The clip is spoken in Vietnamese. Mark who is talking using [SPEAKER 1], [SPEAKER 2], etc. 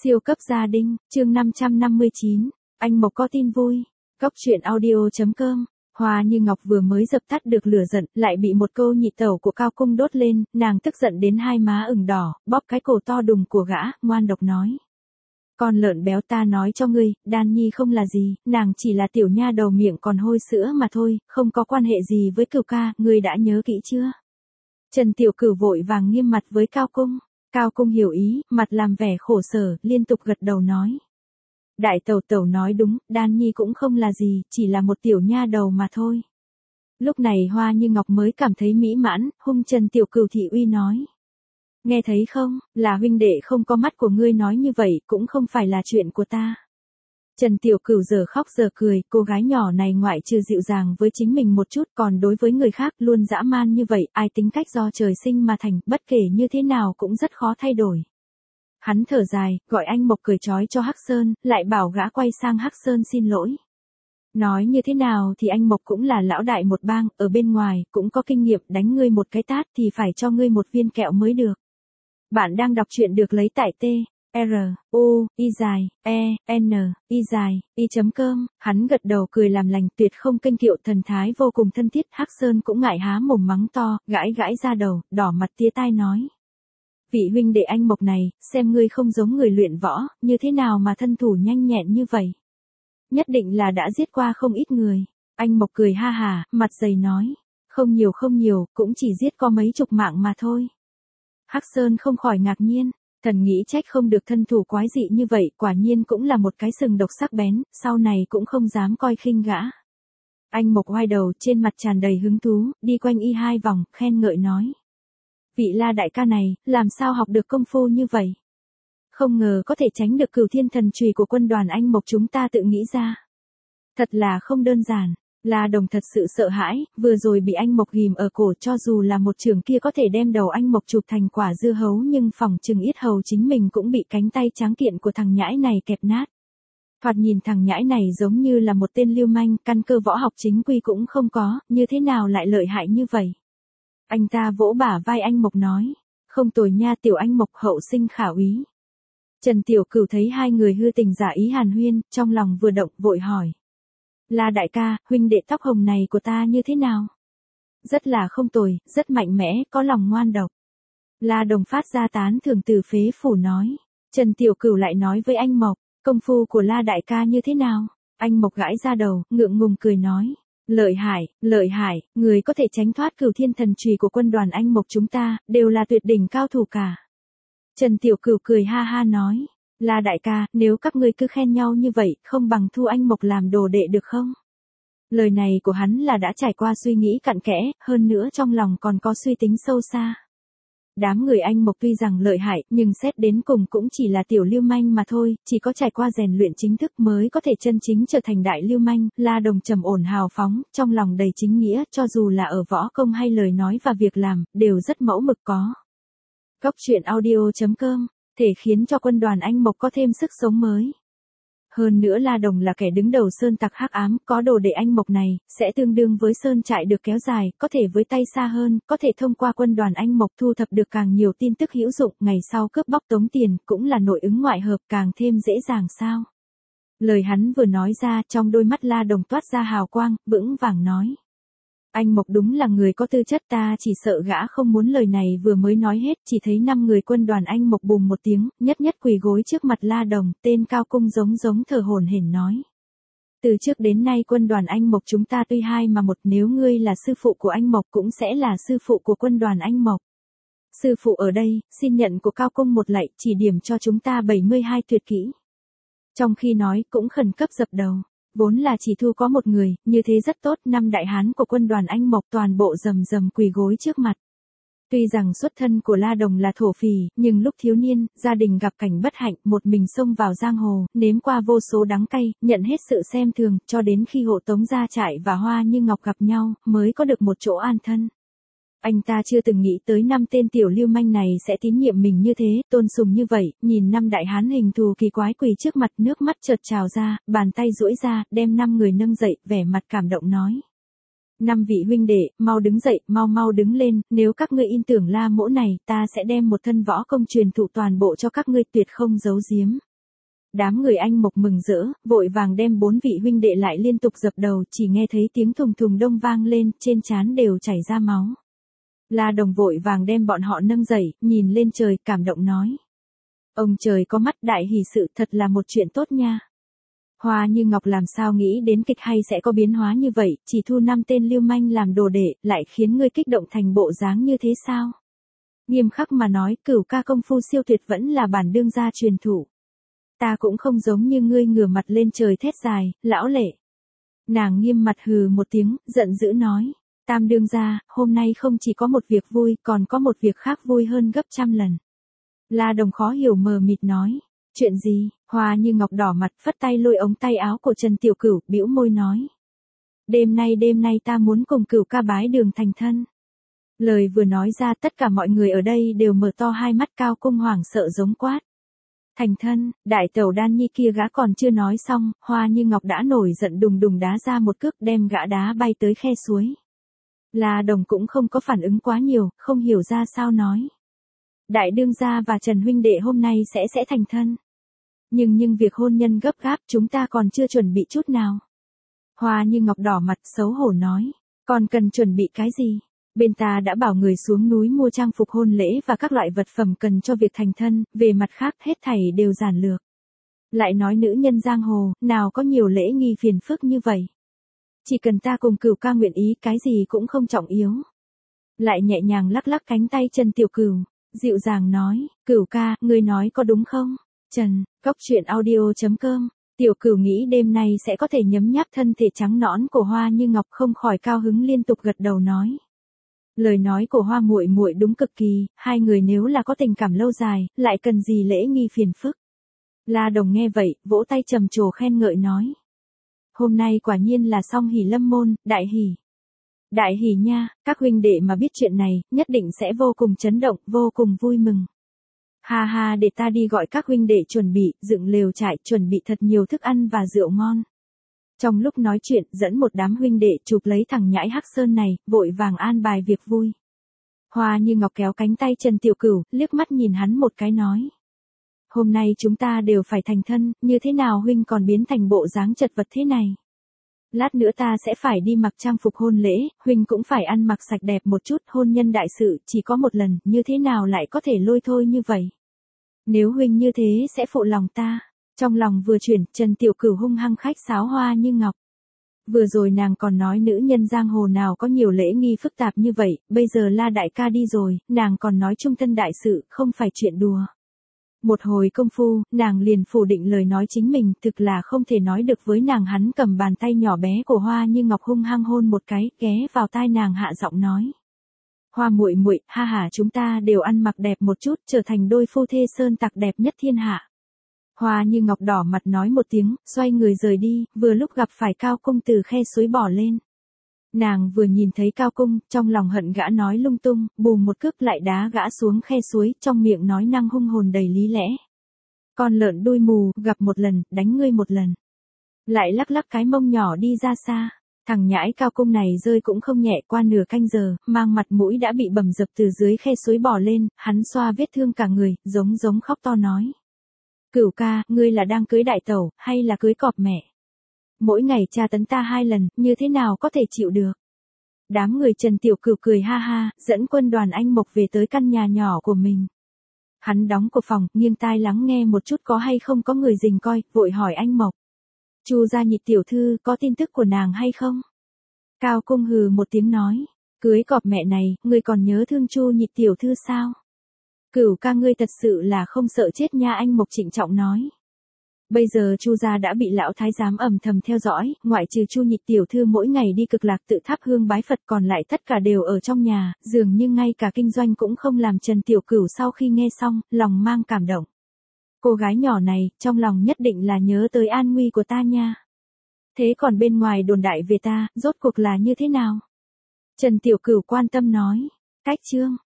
[SPEAKER 1] Siêu cấp gia đình, chương 559, anh Mộc có tin vui. Cóc truyện audio.com. Hoa Như Ngọc vừa mới dập tắt được lửa giận, lại bị một câu nhị tẩu của Cao Cung đốt lên, nàng tức giận đến hai má ửng đỏ, bóp cái cổ to đùng của gã, ngoan độc nói. Con lợn béo, ta nói cho ngươi, Đan Nhi không là gì, nàng chỉ là tiểu nha đầu miệng còn hôi sữa mà thôi, không có quan hệ gì với Cửu ca, ngươi đã nhớ kỹ chưa? Trần Tiểu Cửu vội vàng nghiêm mặt với Cao Cung. Cao Cung hiểu ý, mặt làm vẻ khổ sở, liên tục gật đầu nói. Đại tẩu tẩu nói đúng, Đan Nhi cũng không là gì, chỉ là một tiểu nha đầu mà thôi. Lúc này Hoa Như Ngọc mới cảm thấy mỹ mãn, hung Trần Tiểu Cửu thị uy nói. Nghe thấy không, là huynh đệ không có mắt của ngươi nói như vậy, cũng không phải là chuyện của ta. Trần Tiểu Cửu giờ khóc giờ cười, cô gái nhỏ này ngoại trừ dịu dàng với chính mình một chút, còn đối với người khác luôn dã man như vậy, ai tính cách do trời sinh mà thành, bất kể như thế nào cũng rất khó thay đổi. Hắn thở dài, gọi anh Mộc cười trói cho Hắc Sơn, lại bảo gã quay sang Hắc Sơn xin lỗi. Nói như thế nào thì anh Mộc cũng là lão đại một bang, ở bên ngoài, cũng có kinh nghiệm, đánh ngươi một cái tát thì phải cho ngươi một viên kẹo mới được. Bạn đang đọc truyện được lấy tại T. R, U, I dài, E, N, I dài, I.com, hắn gật đầu cười làm lành tuyệt không kênh kiệu thần thái vô cùng thân thiết, Hắc Sơn cũng ngại há mồm mắng to, gãi gãi ra đầu, đỏ mặt tía tai nói. Vị huynh đệ anh Mộc này, xem ngươi không giống người luyện võ, như thế nào mà thân thủ nhanh nhẹn như vậy? Nhất định là đã giết qua không ít người. Anh Mộc cười ha hà, mặt dày nói. Không nhiều, cũng chỉ giết có mấy chục mạng mà thôi. Hắc Sơn không khỏi ngạc nhiên. Thần nghĩ trách không được thân thủ quái dị như vậy, quả nhiên cũng là một cái sừng độc sắc bén, sau này cũng không dám coi khinh gã. Anh Mộc oai đầu trên mặt tràn đầy hứng thú, đi quanh y hai vòng, khen ngợi nói. Vị La đại ca này, làm sao học được công phu như vậy? Không ngờ có thể tránh được Cửu Thiên Thần Chùy của quân đoàn anh Mộc chúng ta tự nghĩ ra. Thật là không đơn giản. La Đồng thật sự sợ hãi, vừa rồi bị anh Mộc ghim ở cổ, cho dù là một chưởng kia có thể đem đầu anh Mộc chụp thành quả dưa hấu, nhưng phỏng chừng yết hầu chính mình cũng bị cánh tay tráng kiện của thằng nhãi này kẹp nát. Thoạt nhìn thằng nhãi này giống như là một tên lưu manh, căn cơ võ học chính quy cũng không có, như thế nào lại lợi hại như vậy? Anh ta vỗ bả vai anh Mộc nói, không tồi nha tiểu anh Mộc, hậu sinh khả úy. Trần Tiểu Cửu thấy hai người hư tình giả ý hàn huyên, trong lòng vừa động, vội hỏi. La đại ca, huynh đệ tóc hồng này của ta như thế nào? Rất là không tồi, rất mạnh mẽ, có lòng ngoan độc. La Đồng phát ra tán thưởng từ phế phủ nói. Trần Tiểu Cửu lại nói với anh Mộc, công phu của La đại ca như thế nào? Anh Mộc gãi ra đầu, ngượng ngùng cười nói. Lợi hại, người có thể tránh thoát Cửu Thiên Thần Chùy của quân đoàn anh Mộc chúng ta, đều là tuyệt đỉnh cao thủ cả. Trần Tiểu Cửu cười ha ha nói. La đại ca, nếu các ngươi cứ khen nhau như vậy, không bằng thu anh Mộc làm đồ đệ được không? Lời này của hắn là đã trải qua suy nghĩ cặn kẽ, hơn nữa trong lòng còn có suy tính sâu xa. Đám người anh Mộc tuy rằng lợi hại, nhưng xét đến cùng cũng chỉ là tiểu lưu manh mà thôi, chỉ có trải qua rèn luyện chính thức mới có thể chân chính trở thành đại lưu manh. La Đồng trầm ổn hào phóng, trong lòng đầy chính nghĩa, cho dù là ở võ công hay lời nói và việc làm, đều rất mẫu mực có. Cóc truyện audio.com, thể khiến cho quân đoàn anh Mộc có thêm sức sống mới. Hơn nữa La Đồng là kẻ đứng đầu sơn tặc hắc ám, có đồ đệ anh Mộc này, sẽ tương đương với sơn trại được kéo dài, có thể với tay xa hơn, có thể thông qua quân đoàn anh Mộc thu thập được càng nhiều tin tức hữu dụng, ngày sau cướp bóc tống tiền, cũng là nội ứng ngoại hợp, càng thêm dễ dàng sao. Lời hắn vừa nói ra, trong đôi mắt La Đồng toát ra hào quang, vững vàng nói. Anh Mộc đúng là người có tư chất, ta chỉ sợ gã không muốn. Lời này vừa mới nói hết, chỉ thấy 5 người quân đoàn anh Mộc bùm một tiếng, nhất quỳ gối trước mặt La Đồng, tên Cao Cung giống thở hổn hển nói. Từ trước đến nay quân đoàn anh Mộc chúng ta tuy hai mà một, nếu ngươi là sư phụ của anh Mộc cũng sẽ là sư phụ của quân đoàn anh Mộc. Sư phụ ở đây, xin nhận của Cao Cung một lạy, chỉ điểm cho chúng ta 72 tuyệt kỹ. Trong khi nói, cũng khẩn cấp dập đầu. Vốn là chỉ thu có một người, như thế rất tốt, 5 đại hán của quân đoàn anh Mộc toàn bộ rầm quỳ gối trước mặt. Tuy rằng xuất thân của La Đồng là thổ phỉ, nhưng lúc thiếu niên, gia đình gặp cảnh bất hạnh, một mình xông vào giang hồ, nếm qua vô số đắng cay, nhận hết sự xem thường, cho đến khi hộ tống ra trại và Hoa Như Ngọc gặp nhau, mới có được một chỗ an thân. Anh ta chưa từng nghĩ tới 5 tên tiểu lưu manh này sẽ tín nhiệm mình như thế, tôn sùng như vậy, nhìn 5 đại hán hình thù kỳ quái quỳ trước mặt, nước mắt chợt trào ra, bàn tay duỗi ra, đem 5 người nâng dậy, vẻ mặt cảm động nói. 5 vị huynh đệ, mau đứng dậy, mau đứng lên, nếu các ngươi in tưởng La mỗ này, ta sẽ đem một thân võ công truyền thụ toàn bộ cho các ngươi, tuyệt không giấu giếm. Đám người anh Mộc mừng rỡ, vội vàng đem 4 vị huynh đệ lại liên tục dập đầu, chỉ nghe thấy tiếng thùng thùng đông vang lên, trên trán đều chảy ra máu. La Đồng vội vàng đem bọn họ nâng dậy, nhìn lên trời, cảm động nói. Ông trời có mắt, đại hỷ sự, thật là một chuyện tốt nha. Hoa Như Ngọc làm sao nghĩ đến kịch hay sẽ có biến hóa như vậy, chỉ thu 5 tên lưu manh làm đồ đệ, lại khiến ngươi kích động thành bộ dáng như thế sao? Nghiêm khắc mà nói, Cửu ca công phu siêu tuyệt vẫn là bản đương gia truyền thụ. Ta cũng không giống như ngươi ngửa mặt lên trời thét dài, lão lệ. Nàng nghiêm mặt hừ một tiếng, giận dữ nói. Tam đương gia, hôm nay không chỉ có một việc vui, còn có một việc khác vui hơn gấp trăm lần. La Đồng khó hiểu mờ mịt nói. Chuyện gì? Hoa Như Ngọc đỏ mặt, phất tay lôi ống tay áo của Trần Tiểu Cửu, bĩu môi nói. Đêm nay ta muốn cùng Cửu ca bái đường thành thân. Lời vừa nói ra, tất cả mọi người ở đây đều mở to hai mắt, Cao Cung hoảng sợ giống quát. Thành thân, đại tẩu Đan Nhi kia gã còn chưa nói xong, Hoa Như Ngọc đã nổi giận đùng đùng đá ra một cước, đem gã đá bay tới khe suối. La Đồng cũng không có phản ứng quá nhiều, không hiểu ra sao nói. Đại đương gia và Trần huynh đệ hôm nay sẽ thành thân. Nhưng việc hôn nhân gấp gáp, chúng ta còn chưa chuẩn bị chút nào. Hoa Như Ngọc đỏ mặt xấu hổ nói. Còn cần chuẩn bị cái gì? Bên ta đã bảo người xuống núi mua trang phục hôn lễ và các loại vật phẩm cần cho việc thành thân, về mặt khác hết thảy đều giản lược. Lại nói nữ nhân giang hồ, nào có nhiều lễ nghi phiền phức như vậy. Chỉ cần ta cùng Cửu ca nguyện ý, cái gì cũng không trọng yếu. Lại nhẹ nhàng lắc lắc cánh tay Trần Tiểu Cửu, dịu dàng nói, Cửu ca, ngươi nói có đúng không? Trần, Góc.audio.com. Tiểu Cửu nghĩ đêm nay sẽ có thể nhấm nháp thân thể trắng nõn của Hoa Như Ngọc, không khỏi cao hứng liên tục gật đầu nói. Lời nói của Hoa muội muội đúng cực kỳ, hai người nếu là có tình cảm lâu dài, lại cần gì lễ nghi phiền phức. La Đồng nghe vậy, vỗ tay trầm trồ khen ngợi nói. Hôm nay quả nhiên là song hỷ lâm môn, đại hỷ. Đại hỷ nha, các huynh đệ mà biết chuyện này, nhất định sẽ vô cùng chấn động, vô cùng vui mừng. Ha ha, để ta đi gọi các huynh đệ chuẩn bị, dựng lều trại, chuẩn bị thật nhiều thức ăn và rượu ngon. Trong lúc nói chuyện, dẫn một đám huynh đệ chụp lấy thằng nhãi Hắc Sơn này, vội vàng an bài việc vui. Hoa Như Ngọc kéo cánh tay Trần Tiểu Cửu, liếc mắt nhìn hắn một cái nói. Hôm nay chúng ta đều phải thành thân, như thế nào huynh còn biến thành bộ dáng chật vật thế này? Lát nữa ta sẽ phải đi mặc trang phục hôn lễ, huynh cũng phải ăn mặc sạch đẹp một chút, hôn nhân đại sự chỉ có một lần, như thế nào lại có thể lôi thôi như vậy? Nếu huynh như thế sẽ phụ lòng ta. Trong lòng vừa chuyển, Trần Tiểu Cửu hung hăng khách sáo Hoa Như Ngọc. Vừa rồi nàng còn nói nữ nhân giang hồ nào có nhiều lễ nghi phức tạp như vậy, bây giờ La đại ca đi rồi, nàng còn nói trung thân đại sự, không phải chuyện đùa. Một hồi công phu, nàng liền phủ định lời nói chính mình, thực là không thể nói được với nàng. Hắn cầm bàn tay nhỏ bé của Hoa Như Ngọc hung hăng hôn một cái, ghé vào tai nàng hạ giọng nói. Hoa muội muội, ha ha, chúng ta đều ăn mặc đẹp một chút, trở thành đôi phu thê sơn tặc đẹp nhất thiên hạ. Hoa Như Ngọc đỏ mặt nói một tiếng, xoay người rời đi, vừa lúc gặp phải Cao Cung từ khe suối bỏ lên. Nàng vừa nhìn thấy Cao Cung, trong lòng hận gã nói lung tung, bùm một cước lại đá gã xuống khe suối, trong miệng nói năng hung hồn đầy lý lẽ. Con lợn đuôi mù, gặp một lần, đánh ngươi một lần. Lại lắc lắc cái mông nhỏ đi ra xa. Thằng nhãi Cao Cung này rơi cũng không nhẹ, qua nửa canh giờ, mang mặt mũi đã bị bầm dập từ dưới khe suối bỏ lên, hắn xoa vết thương cả người, giống khóc to nói. Cửu ca, ngươi là đang cưới đại tẩu, hay là cưới cọp mẹ? Mỗi ngày tra tấn ta 2 lần, như thế nào có thể chịu được? Đám người Trần Tiểu Cửu cười ha ha, dẫn quân đoàn anh Mộc về tới căn nhà nhỏ của mình. Hắn đóng cửa phòng, nghiêng tai lắng nghe một chút có hay không có người rình coi, vội hỏi anh Mộc. Chu gia Nhị tiểu thư, có tin tức của nàng hay không? Cao Cung hừ một tiếng nói. Cưới cọp mẹ này, ngươi còn nhớ thương Chu Nhị tiểu thư sao? Cửu ca ngươi thật sự là không sợ chết nha, anh Mộc trịnh trọng nói. Bây giờ Chu gia đã bị lão thái giám âm thầm theo dõi, ngoại trừ Chu Nhị tiểu thư mỗi ngày đi cực lạc tự thắp hương bái Phật, còn lại tất cả đều ở trong nhà, dường như ngay cả kinh doanh cũng không làm. Trần Tiểu Cửu sau khi nghe xong, lòng mang cảm động. Cô gái nhỏ này, trong lòng nhất định là nhớ tới an nguy của ta nha. Thế còn bên ngoài đồn đại về ta, rốt cuộc là như thế nào? Trần Tiểu Cửu quan tâm nói. Cách chương.